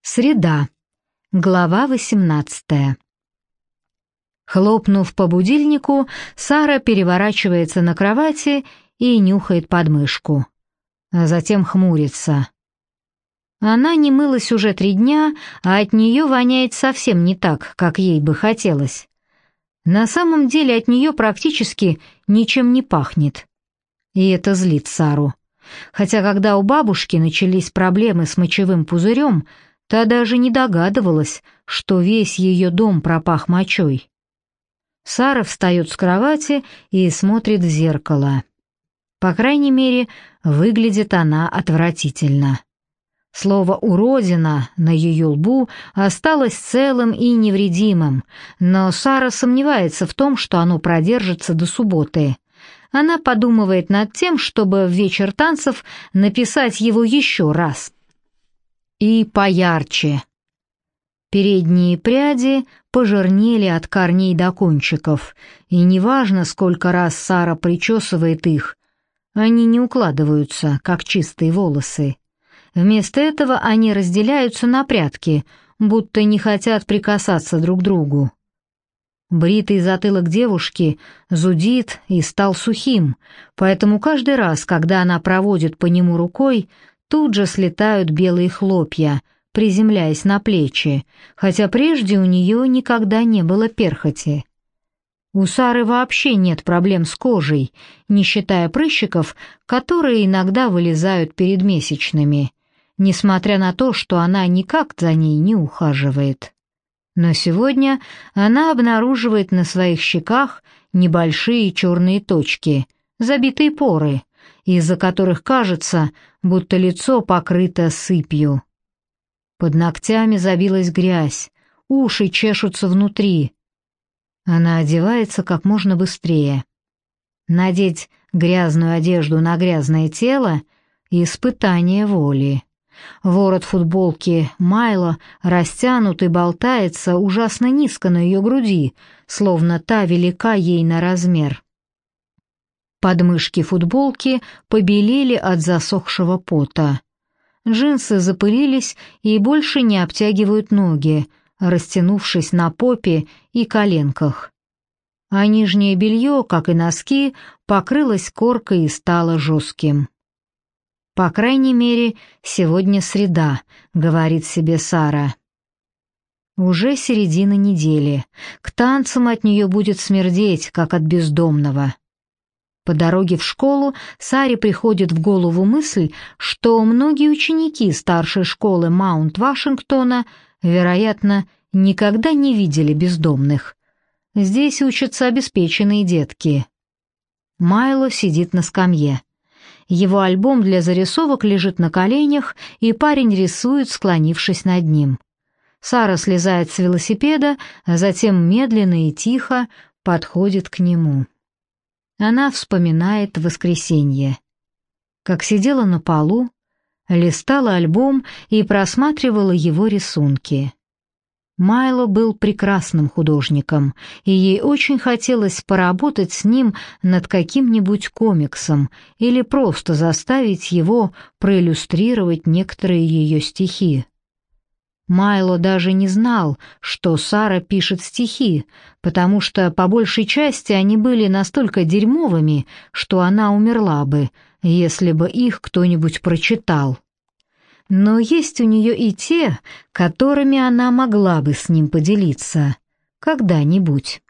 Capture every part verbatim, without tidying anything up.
Среда. Глава восемнадцатая. Хлопнув по будильнику, Сара переворачивается на кровати и нюхает подмышку. А затем хмурится. Она не мылась уже три дня, а от нее воняет совсем не так, как ей бы хотелось. На самом деле от нее практически ничем не пахнет. И это злит Сару. Хотя когда у бабушки начались проблемы с мочевым пузырем, та даже не догадывалась, что весь ее дом пропах мочой. Сара встает с кровати и смотрит в зеркало. По крайней мере, выглядит она отвратительно. Слово «уродина» на ее лбу осталось целым и невредимым, но Сара сомневается в том, что оно продержится до субботы. Она подумывает над тем, чтобы в вечер танцев написать его еще раз. И поярче. Передние пряди пожирнели от корней до кончиков, и неважно, сколько раз Сара причесывает их, они не укладываются, как чистые волосы. Вместо этого они разделяются на прядки, будто не хотят прикасаться друг к другу. Бритый затылок девушки зудит и стал сухим, поэтому каждый раз, когда она проводит по нему рукой, тут же слетают белые хлопья, приземляясь на плечи, хотя прежде у нее никогда не было перхоти. У Сары вообще нет проблем с кожей, не считая прыщиков, которые иногда вылезают перед месячными, несмотря на то, что она никак за ней не ухаживает. Но сегодня она обнаруживает на своих щеках небольшие черные точки, забитые поры, из-за которых кажется, будто лицо покрыто сыпью. Под ногтями забилась грязь, уши чешутся внутри. Она одевается как можно быстрее. Надеть грязную одежду на грязное тело — испытание воли. Ворот футболки Майло растянут и болтается ужасно низко на ее груди, словно та велика ей на размер. Подмышки футболки побелели от засохшего пота. Джинсы запылились и больше не обтягивают ноги, растянувшись на попе и коленках. А нижнее белье, как и носки, покрылось коркой и стало жестким. «По крайней мере, сегодня среда», — говорит себе Сара. Уже середина недели. К танцам от нее будет смердеть, как от бездомного. По дороге в школу Саре приходит в голову мысль, что многие ученики старшей школы Маунт-Вашингтона, вероятно, никогда не видели бездомных. Здесь учатся обеспеченные детки. Майло сидит на скамье. Его альбом для зарисовок лежит на коленях, и парень рисует, склонившись над ним. Сара слезает с велосипеда, а затем медленно и тихо подходит к нему. Она вспоминает воскресенье. Как сидела на полу, листала альбом и просматривала его рисунки. Майло был прекрасным художником, и ей очень хотелось поработать с ним над каким-нибудь комиксом или просто заставить его проиллюстрировать некоторые ее стихи. Майло даже не знал, что Сара пишет стихи, потому что по большей части они были настолько дерьмовыми, что она умерла бы, если бы их кто-нибудь прочитал. Но есть у нее и те, которыми она могла бы с ним поделиться. Когда-нибудь.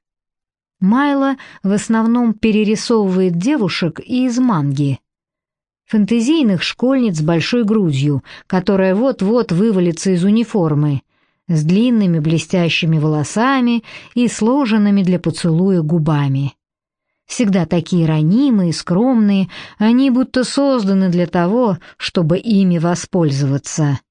Майло в основном перерисовывает девушек из манги. Фэнтезийных школьниц с большой грудью, которая вот-вот вывалится из униформы, с длинными блестящими волосами и сложенными для поцелуя губами. Всегда такие ранимые, скромные, они будто созданы для того, чтобы ими воспользоваться.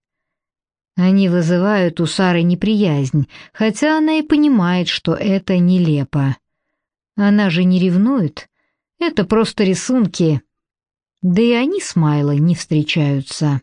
Они вызывают у Сары неприязнь, хотя она и понимает, что это нелепо. Она же не ревнует, это просто рисунки, да и они с Майло не встречаются.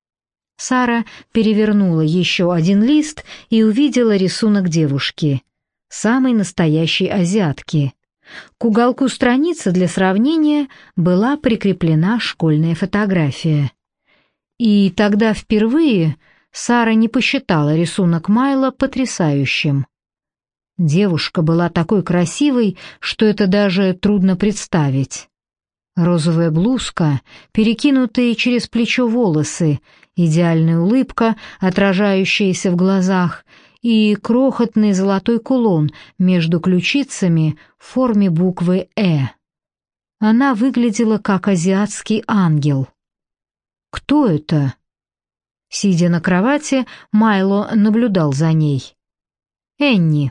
Сара перевернула еще один лист и увидела рисунок девушки, самой настоящей азиатки. К уголку страницы для сравнения была прикреплена школьная фотография. И тогда впервые Сара не посчитала рисунок Майла потрясающим. Девушка была такой красивой, что это даже трудно представить. Розовая блузка, перекинутые через плечо волосы, идеальная улыбка, отражающаяся в глазах, и крохотный золотой кулон между ключицами в форме буквы «Э». Она выглядела как азиатский ангел. «Кто это?» Сидя на кровати, Майло наблюдал за ней. «Энни».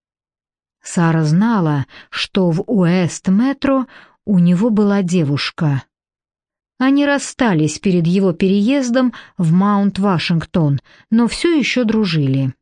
Сара знала, что в Уэст-метро у него была девушка. Они расстались перед его переездом в Маунт-Вашингтон, но все еще дружили.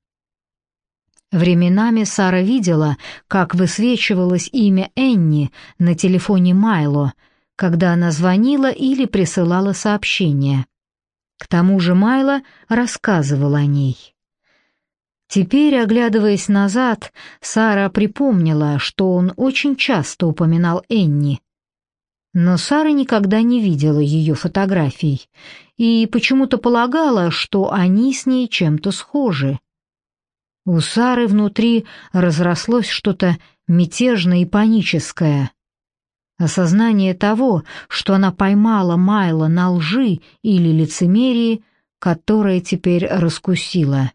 Временами Сара видела, как высвечивалось имя Энни на телефоне Майло, когда она звонила или присылала сообщение. К тому же Майло рассказывал о ней. Теперь, оглядываясь назад, Сара припомнила, что он очень часто упоминал Энни. Но Сара никогда не видела ее фотографий и почему-то полагала, что они с ней чем-то схожи. У Сары внутри разрослось что-то мятежное и паническое. Осознание того, что она поймала Майла на лжи или лицемерии, которое теперь раскусило.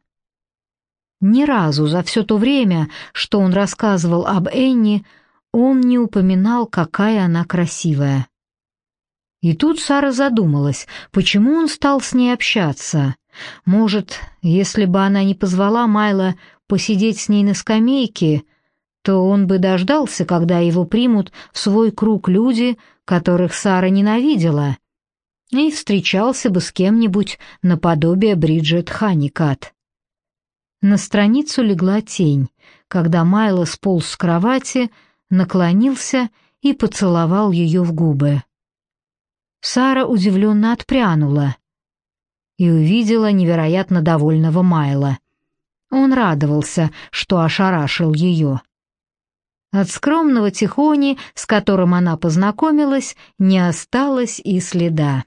Ни разу за все то время, что он рассказывал об Энни, он не упоминал, какая она красивая. И тут Сара задумалась, почему он стал с ней общаться. Может, если бы она не позвала Майла посидеть с ней на скамейке, то он бы дождался, когда его примут в свой круг люди, которых Сара ненавидела, и встречался бы с кем-нибудь наподобие Бриджет Ханикат. На страницу легла тень, когда Майло сполз с кровати, наклонился и поцеловал ее в губы. Сара удивленно отпрянула и увидела невероятно довольного Майла. Он радовался, что ошарашил ее. От скромного тихони, с которым она познакомилась, не осталось и следа.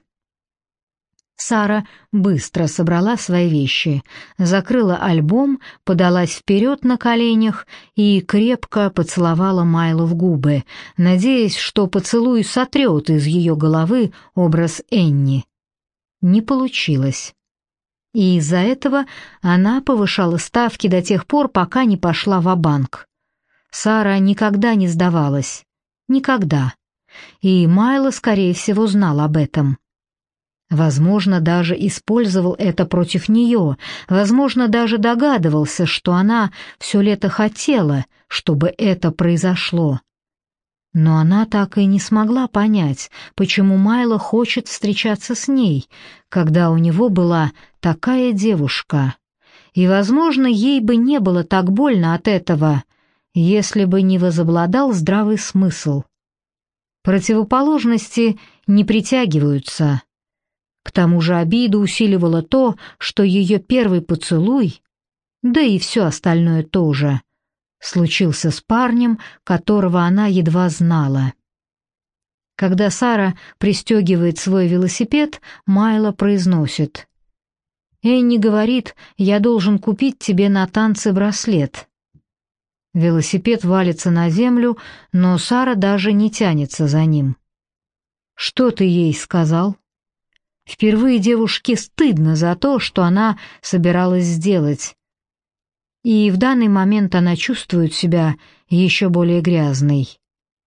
Сара быстро собрала свои вещи, закрыла альбом, подалась вперед на коленях и крепко поцеловала Майлу в губы, надеясь, что поцелуй сотрет из ее головы образ Энни. Не получилось. И из-за этого она повышала ставки до тех пор, пока не пошла ва-банк. Сара никогда не сдавалась. Никогда. И Майло, скорее всего, знал об этом. Возможно, даже использовал это против нее, возможно, даже догадывался, что она все лето хотела, чтобы это произошло. Но она так и не смогла понять, почему Майло хочет встречаться с ней, когда у него была такая девушка. И, возможно, ей бы не было так больно от этого, если бы не возобладал здравый смысл. Противоположности не притягиваются. К тому же обиду усиливало то, что ее первый поцелуй, да и все остальное тоже, случился с парнем, которого она едва знала. Когда Сара пристегивает свой велосипед, Майло произносит: «Энни говорит, я должен купить тебе на танцы браслет». Велосипед валится на землю, но Сара даже не тянется за ним. «Что ты ей сказал?» Впервые девушке стыдно за то, что она собиралась сделать. И в данный момент она чувствует себя еще более грязной.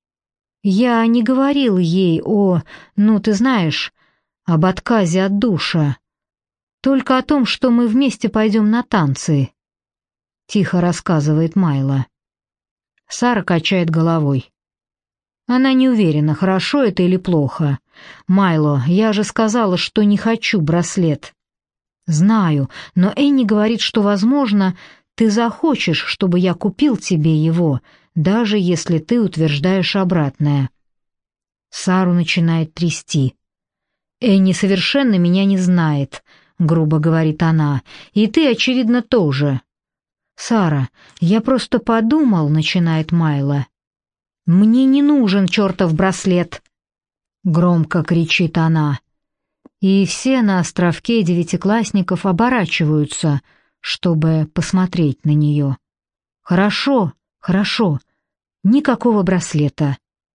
Я не говорил ей о, ну ты знаешь, об отказе от душа, только о том, что мы вместе пойдем на танцы, тихо рассказывает Майло. Сара качает головой. Она не уверена, хорошо это или плохо. «Майло, я же сказала, что не хочу браслет». «Знаю, но Энни говорит, что, возможно, ты захочешь, чтобы я купил тебе его, даже если ты утверждаешь обратное». Сару начинает трясти. «Энни совершенно меня не знает», — грубо говорит она, — «и ты, очевидно, тоже». «Сара, я просто подумал», — начинает Майло. «Мне не нужен чертов браслет», — громко кричит она. и все на островке девятиклассников оборачиваются, чтобы посмотреть на нее. «Хорошо, хорошо, никакого браслета».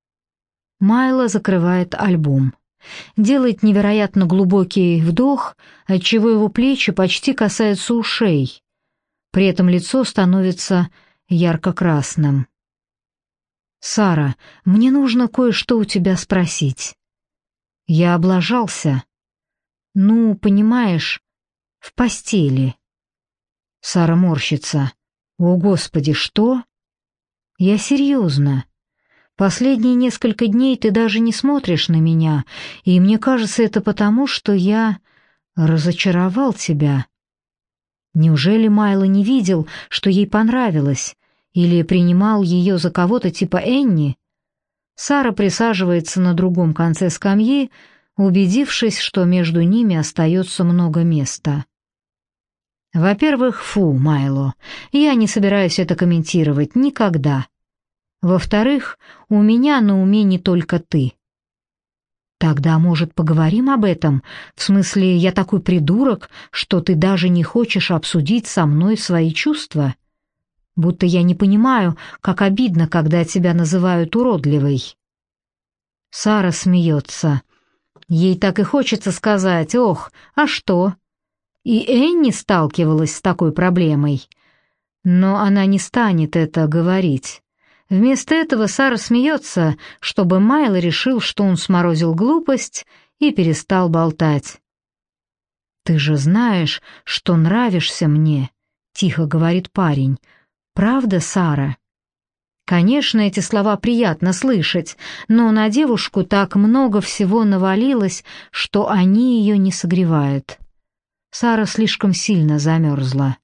Майло закрывает альбом. Делает невероятно глубокий вдох, отчего его плечи почти касаются ушей. При этом лицо становится ярко-красным. «Сара, мне нужно кое-что у тебя спросить. Я облажался. Ну, понимаешь, в постели». Сара морщится. «О, Господи, что?» «Я серьезно. Последние несколько дней ты даже не смотришь на меня, и мне кажется, это потому, что я разочаровал тебя». Неужели Майло не видел, что ей понравилось, или принимал ее за кого-то типа Энни? Сара присаживается на другом конце скамьи, убедившись, что между ними остается много места. Во-первых, фу, Майло, я не собираюсь это комментировать никогда. Во-вторых, у меня на уме не только ты. Тогда, может, поговорим об этом? В смысле, я такой придурок, что ты даже не хочешь обсудить со мной свои чувства? Будто я не понимаю, как обидно, когда тебя называют уродливой. Сара смеется. Ей так и хочется сказать: «Ох, а что?» И Энни сталкивалась с такой проблемой. Но она не станет это говорить. Вместо этого Сара смеется, чтобы Майло решил, что он сморозил глупость и перестал болтать. «Ты же знаешь, что нравишься мне», — тихо говорит парень. «Правда, Сара?» Конечно, эти слова приятно слышать, но на девушку так много всего навалилось, что они ее не согревают. Сара слишком сильно замерзла.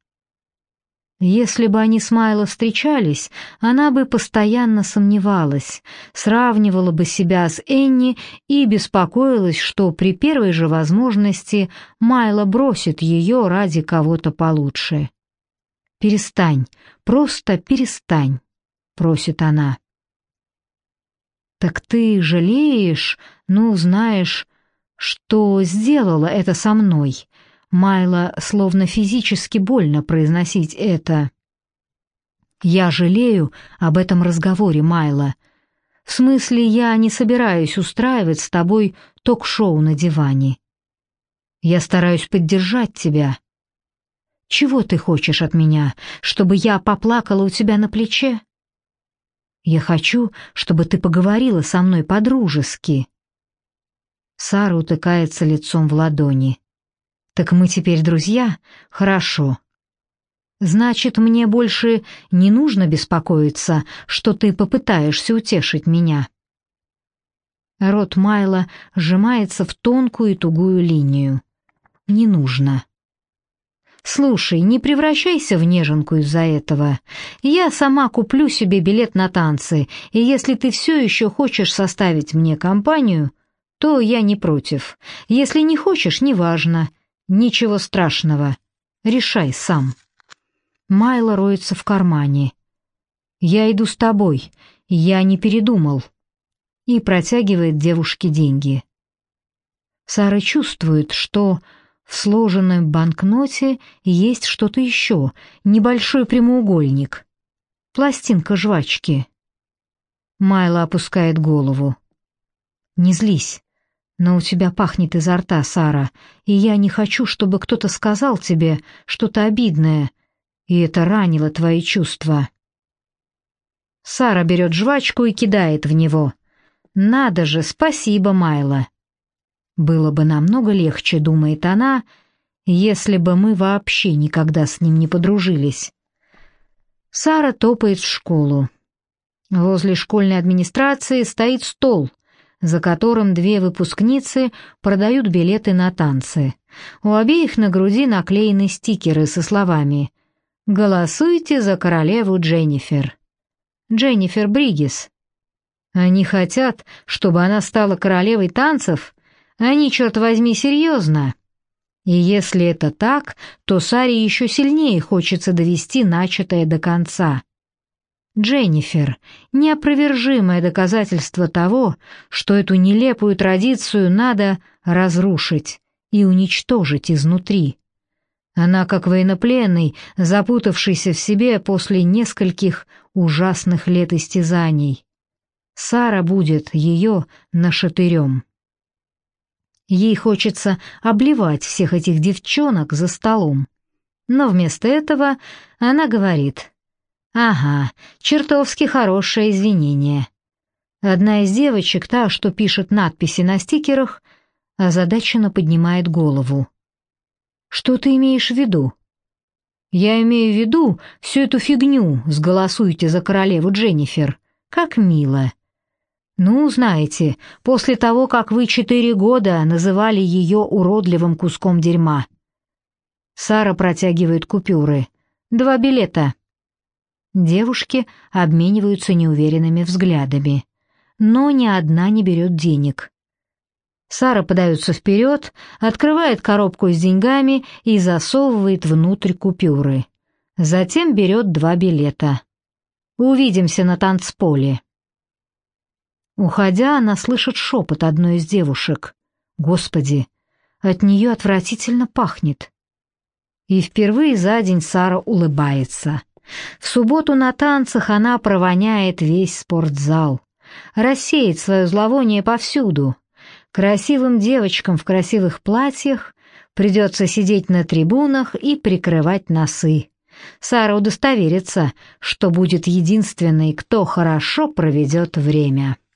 Если бы они с Майло встречались, она бы постоянно сомневалась, сравнивала бы себя с Энни и беспокоилась, что при первой же возможности Майло бросит ее ради кого-то получше. «Перестань, просто перестань», — просит она. «Так ты жалеешь, ну, знаешь, что сделала это со мной?» Майло словно физически больно произносить это. «Я жалею об этом разговоре, Майло. В смысле, я не собираюсь устраивать с тобой ток-шоу на диване. Я стараюсь поддержать тебя. Чего ты хочешь от меня, чтобы я поплакала у тебя на плече? Я хочу, чтобы ты поговорила со мной по-дружески». Сара утыкается лицом в ладони. «Так мы теперь друзья? Хорошо. Значит, мне больше не нужно беспокоиться, что ты попытаешься утешить меня». Рот Майло сжимается в тонкую и тугую линию. «Не нужно». «Слушай, не превращайся в неженку из-за этого. Я сама куплю себе билет на танцы, и если ты все еще хочешь составить мне компанию, то я не против. Если не хочешь, неважно. Ничего страшного. Решай сам». Майло роется в кармане. «Я иду с тобой. Я не передумал». И протягивает девушке деньги. Сара чувствует, что в сложенном банкноте есть что-то еще, небольшой прямоугольник. Пластинка жвачки. Майло опускает голову. «Не злись. Но у тебя пахнет изо рта, Сара, и я не хочу, чтобы кто-то сказал тебе что-то обидное, и это ранило твои чувства». Сара берет жвачку и кидает в него. «Надо же, спасибо, Майло». «Было бы намного легче, — думает она, — если бы мы вообще никогда с ним не подружились». Сара топает в школу. Возле школьной администрации стоит стол, за которым две выпускницы продают билеты на танцы. У обеих на груди наклеены стикеры со словами «Голосуйте за королеву Дженнифер». Дженнифер Бригис. Они хотят, чтобы она стала королевой танцев? Они, черт возьми, серьезно? И если это так, то Саре еще сильнее хочется довести начатое до конца. Дженнифер — неопровержимое доказательство того, что эту нелепую традицию надо разрушить и уничтожить изнутри. Она, как военнопленный, запутавшийся в себе после нескольких ужасных лет истязаний. Сара будет ее нашатырем. Ей хочется обливать всех этих девчонок за столом. Но вместо этого она говорит: «Ага, чертовски хорошее извинение». Одна из девочек, та, что пишет надписи на стикерах, озадаченно поднимает голову. «Что ты имеешь в виду?» «Я имею в виду всю эту фигню с «голосуйте за королеву Дженнифер». Как мило. Ну, знаете, после того, как вы четыре года называли ее уродливым куском дерьма». Сара протягивает купюры. «Два билета». Девушки обмениваются неуверенными взглядами, но ни одна не берет денег. Сара подается вперед, открывает коробку с деньгами и засовывает внутрь купюры. Затем берет два билета. «Увидимся на танцполе». Уходя, она слышит шепот одной из девушек. Господи, от нее отвратительно пахнет. И впервые за день Сара улыбается. В субботу на танцах она провоняет весь спортзал, рассеет свое зловоние повсюду. Красивым девочкам в красивых платьях придется сидеть на трибунах и прикрывать носы. Сара удостоверится, что будет единственной, кто хорошо проведет время.